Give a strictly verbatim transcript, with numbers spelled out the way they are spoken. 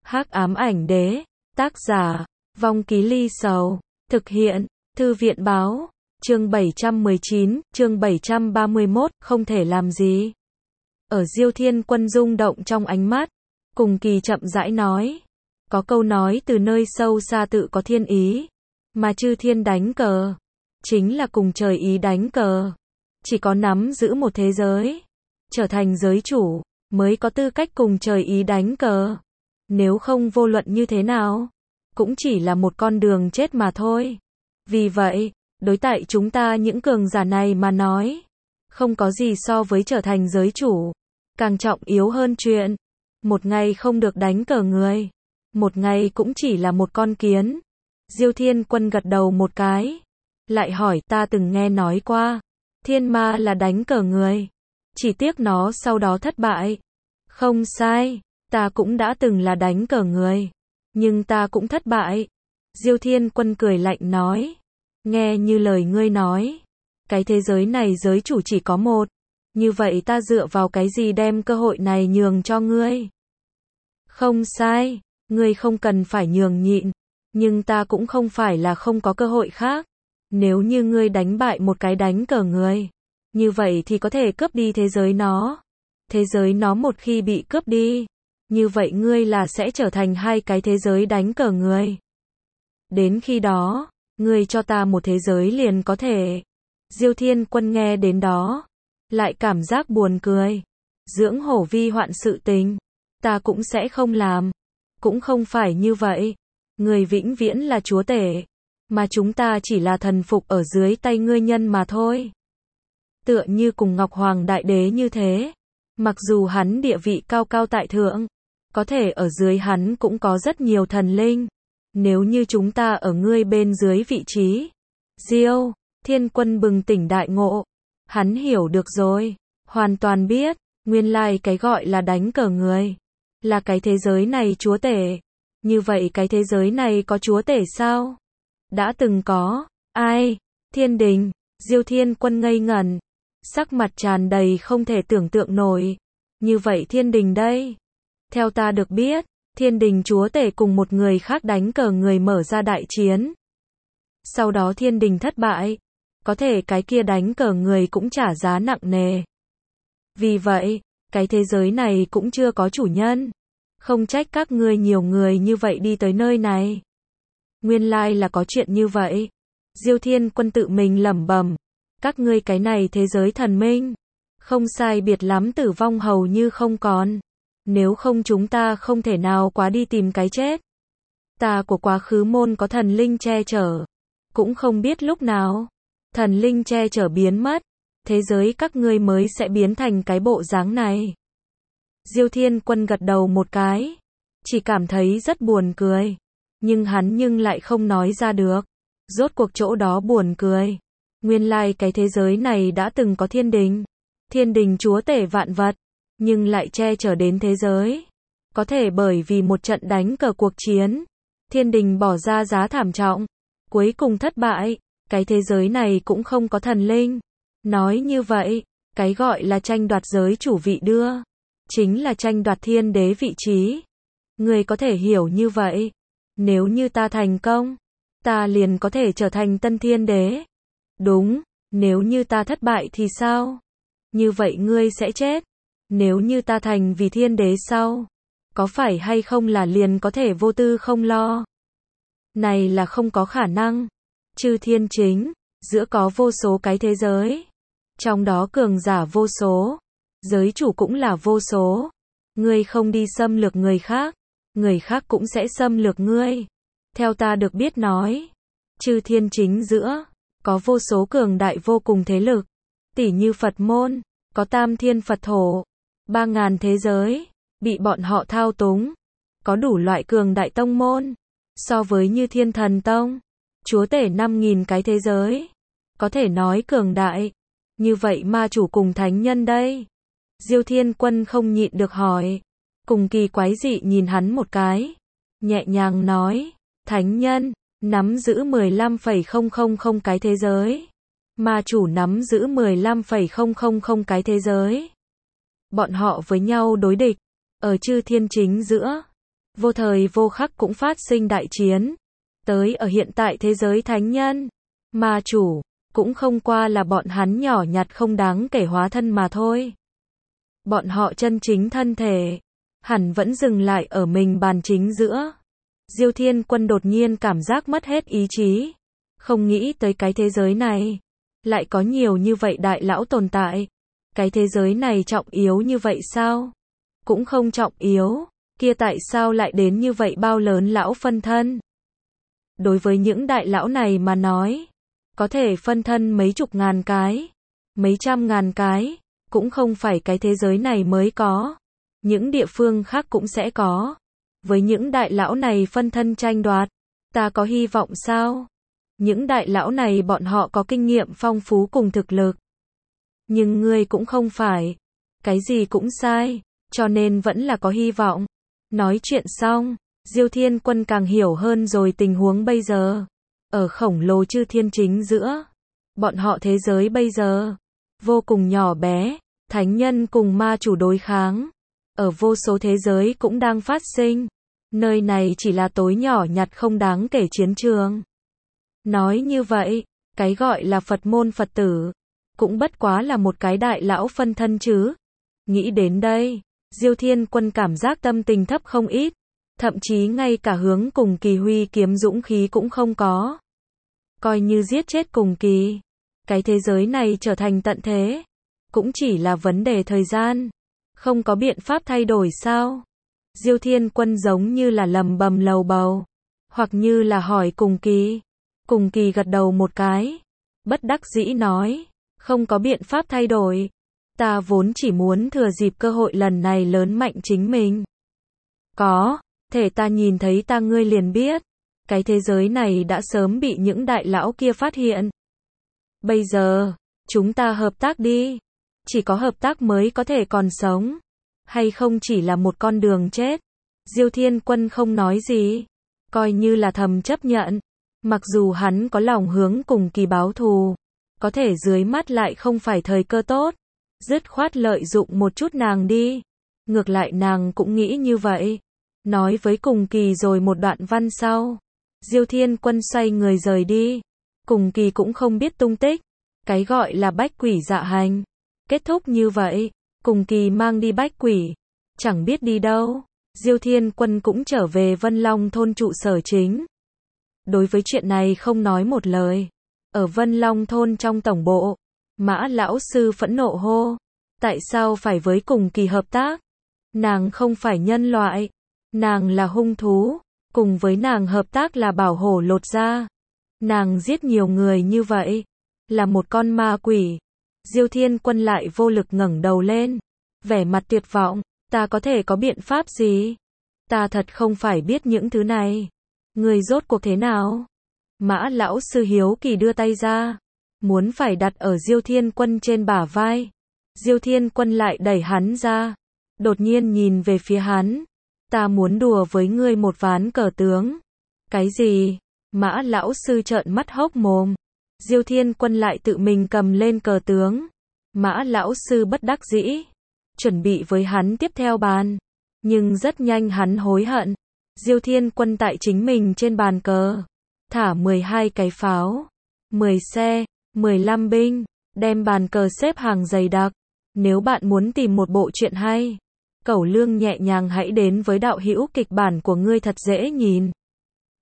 Hắc ám ảnh đế, tác giả, Vong Ký Ly Sầu, thực hiện, Thư viện báo, chương bảy trăm mười chín, chương bảy trăm ba mươi mốt, không thể làm gì. Ở Diêu Thiên Quân rung động trong ánh mắt, Cùng Kỳ chậm rãi nói, có câu nói từ nơi sâu xa tự có thiên ý, mà chư thiên đánh cờ, chính là cùng trời ý đánh cờ. Chỉ có nắm giữ một thế giới, trở thành giới chủ, mới có tư cách cùng trời ý đánh cờ. Nếu không vô luận như thế nào, cũng chỉ là một con đường chết mà thôi. Vì vậy, đối tại chúng ta những cường giả này mà nói, không có gì so với trở thành giới chủ, càng trọng yếu hơn chuyện. Một ngày không được đánh cờ người, một ngày cũng chỉ là một con kiến. Diêu Thiên Quân gật đầu một cái, lại hỏi ta từng nghe nói qua, thiên ma là đánh cờ người, chỉ tiếc nó sau đó thất bại. Không sai, ta cũng đã từng là đánh cờ người, nhưng ta cũng thất bại. Diêu Thiên Quân cười lạnh nói, nghe như lời ngươi nói, cái thế giới này giới chủ chỉ có một, như vậy ta dựa vào cái gì đem cơ hội này nhường cho ngươi? Không sai, ngươi không cần phải nhường nhịn, nhưng ta cũng không phải là không có cơ hội khác. Nếu như ngươi đánh bại một cái đánh cờ người, như vậy thì có thể cướp đi thế giới nó. Thế giới nó một khi bị cướp đi, như vậy ngươi là sẽ trở thành hai cái thế giới đánh cờ người. Đến khi đó, ngươi cho ta một thế giới liền có thể. Diêu Thiên Quân nghe đến đó, lại cảm giác buồn cười. Dưỡng hổ vi hoạn sự tình, ta cũng sẽ không làm. Cũng không phải như vậy. Ngươi vĩnh viễn là chúa tể, mà chúng ta chỉ là thần phục ở dưới tay ngươi nhân mà thôi. Tựa như cùng Ngọc Hoàng Đại Đế như thế, mặc dù hắn địa vị cao cao tại thượng, có thể ở dưới hắn cũng có rất nhiều thần linh. Nếu như chúng ta ở ngươi bên dưới vị trí, Diêu Thiên Quân bừng tỉnh đại ngộ, hắn hiểu được rồi, hoàn toàn biết, nguyên lai cái gọi là đánh cờ người, là cái thế giới này chúa tể. Như vậy cái thế giới này có chúa tể sao? Đã từng có, ai? Thiên Đình. Diêu Thiên Quân ngây ngẩn, sắc mặt tràn đầy không thể tưởng tượng nổi. Như vậy Thiên Đình đây? Theo ta được biết, Thiên Đình chúa tể cùng một người khác đánh cờ người mở ra đại chiến. Sau đó Thiên Đình thất bại, có thể cái kia đánh cờ người cũng trả giá nặng nề. Vì vậy, cái thế giới này cũng chưa có chủ nhân. Không trách các ngươi nhiều người như vậy đi tới nơi này. Nguyên lai là có chuyện như vậy. Diêu Thiên Quân tự mình lẩm bẩm, các ngươi cái này thế giới thần minh, không sai biệt lắm tử vong hầu như không còn. Nếu không chúng ta không thể nào quá đi tìm cái chết. Ta của quá khứ môn có thần linh che chở, cũng không biết lúc nào thần linh che chở biến mất, thế giới các ngươi mới sẽ biến thành cái bộ dáng này. Diêu Thiên Quân gật đầu một cái, chỉ cảm thấy rất buồn cười, nhưng hắn nhưng lại không nói ra được. Rốt cuộc chỗ đó buồn cười, nguyên lai cái thế giới này đã từng có thiên đình, thiên đình chúa tể vạn vật, nhưng lại che chở đến thế giới. Có thể bởi vì một trận đánh cờ cuộc chiến, thiên đình bỏ ra giá thảm trọng, cuối cùng thất bại, cái thế giới này cũng không có thần linh. Nói như vậy, cái gọi là tranh đoạt giới chủ vị đưa, chính là tranh đoạt thiên đế vị trí. Người có thể hiểu như vậy. Nếu như ta thành công, ta liền có thể trở thành tân thiên đế. Đúng, nếu như ta thất bại thì sao? Như vậy ngươi sẽ chết. Nếu như ta thành vì thiên đế sau, có phải hay không là liền có thể vô tư không lo? Này là không có khả năng. Chư thiên chính, giữa có vô số cái thế giới. Trong đó cường giả vô số, giới chủ cũng là vô số. Ngươi không đi xâm lược người khác, người khác cũng sẽ xâm lược ngươi. Theo ta được biết nói, chư thiên chính giữa, có vô số cường đại vô cùng thế lực. Tỉ như Phật môn, có tam thiên Phật thổ, ba ngàn thế giới, bị bọn họ thao túng. Có đủ loại cường đại tông môn, so với như Thiên Thần Tông, chúa tể năm nghìn cái thế giới. Có thể nói cường đại. Như vậy ma chủ cùng thánh nhân đây? Diêu Thiên Quân không nhịn được hỏi. Cùng Kỳ quái dị nhìn hắn một cái, nhẹ nhàng nói, thánh nhân, nắm giữ mười lăm phẩy không không không cái thế giới. Ma chủ nắm giữ mười lăm phẩy không không không cái thế giới. Bọn họ với nhau đối địch, ở chư thiên chính giữa. vô thời vô khắc cũng phát sinh đại chiến. Tới ở hiện tại thế giới thánh nhân, ma chủ, cũng không qua là bọn hắn nhỏ nhặt không đáng kể hóa thân mà thôi. Bọn họ chân chính thân thể, hẳn vẫn dừng lại ở mình bàn chính giữa. Diêu Thiên Quân đột nhiên cảm giác mất hết ý chí. Không nghĩ tới cái thế giới này, lại có nhiều như vậy đại lão tồn tại. Cái thế giới này trọng yếu như vậy sao? Cũng không trọng yếu, kia tại sao lại đến như vậy bao lớn lão phân thân? Đối với những đại lão này mà nói, có thể phân thân mấy chục ngàn cái, mấy trăm ngàn cái, cũng không phải cái thế giới này mới có. Những địa phương khác cũng sẽ có. Với những đại lão này phân thân tranh đoạt, ta có hy vọng sao? Những đại lão này bọn họ có kinh nghiệm phong phú cùng thực lực. Nhưng ngươi cũng không phải. Cái gì cũng sai, cho nên vẫn là có hy vọng. Nói chuyện xong, Diêu Thiên Quân càng hiểu hơn rồi tình huống bây giờ. Ở khổng lồ chư thiên chính giữa, bọn họ thế giới bây giờ, vô cùng nhỏ bé, thánh nhân cùng ma chủ đối kháng. Ở vô số thế giới cũng đang phát sinh. Nơi này chỉ là tối nhỏ nhặt không đáng kể chiến trường. Nói như vậy, cái gọi là Phật môn Phật tử, cũng bất quá là một cái đại lão phân thân chứ. Nghĩ đến đây, Diêu Thiên Quân cảm giác tâm tình thấp không ít. Thậm chí ngay cả hướng Cùng Kỳ huy kiếm dũng khí cũng không có. Coi như giết chết Cùng Kỳ, cái thế giới này trở thành tận thế, cũng chỉ là vấn đề thời gian. Không có biện pháp thay đổi sao? Diêu Thiên Quân giống như là lầm bầm lầu bầu, hoặc như là hỏi Cùng Kỳ. Cùng Kỳ gật đầu một cái, bất đắc dĩ nói, không có biện pháp thay đổi. Ta vốn chỉ muốn thừa dịp cơ hội lần này lớn mạnh chính mình. Có thể ta nhìn thấy ta ngươi liền biết, cái thế giới này đã sớm bị những đại lão kia phát hiện. Bây giờ, chúng ta hợp tác đi. Chỉ có hợp tác mới có thể còn sống, hay không chỉ là một con đường chết. Diêu Thiên Quân không nói gì, coi như là thầm chấp nhận. Mặc dù hắn có lòng hướng Cùng Kỳ báo thù, có thể dưới mắt lại không phải thời cơ tốt. Dứt khoát lợi dụng một chút nàng đi. Ngược lại nàng cũng nghĩ như vậy. Nói với Cùng Kỳ rồi một đoạn văn sau, Diêu Thiên Quân xoay người rời đi. Cùng Kỳ cũng không biết tung tích. Cái gọi là bách quỷ dạ hành kết thúc như vậy. Cùng Kỳ mang đi bách quỷ, chẳng biết đi đâu. Diêu Thiên Quân cũng trở về Vân Long thôn trụ sở chính. Đối với chuyện này không nói một lời. Ở Vân Long thôn trong tổng bộ, Mã lão sư phẫn nộ hô, tại sao phải với Cùng Kỳ hợp tác? Nàng không phải nhân loại, nàng là hung thú, cùng với nàng hợp tác là bảo hổ lột da. Nàng giết nhiều người như vậy, là một con ma quỷ. Diêu Thiên Quân lại vô lực ngẩng đầu lên, vẻ mặt tuyệt vọng, ta có thể có biện pháp gì? Ta thật không phải biết những thứ này. Người rốt cuộc thế nào? Mã lão sư hiếu kỳ đưa tay ra, muốn phải đặt ở Diêu Thiên Quân trên bả vai. Diêu Thiên Quân lại đẩy hắn ra, đột nhiên nhìn về phía hắn. Ta muốn đùa với ngươi một ván cờ tướng. Cái gì? Mã lão sư trợn mắt hốc mồm. Diêu Thiên Quân lại tự mình cầm lên cờ tướng. Mã lão sư bất đắc dĩ, chuẩn bị với hắn tiếp theo bàn. Nhưng rất nhanh hắn hối hận. Diêu Thiên Quân tại chính mình trên bàn cờ thả mười hai cái pháo, mười xe, mười lăm binh, đem bàn cờ xếp hàng dày đặc. Nếu bạn muốn tìm một bộ truyện hay, Cẩu Lương nhẹ nhàng hãy đến với đạo hữu kịch bản của ngươi thật dễ nhìn.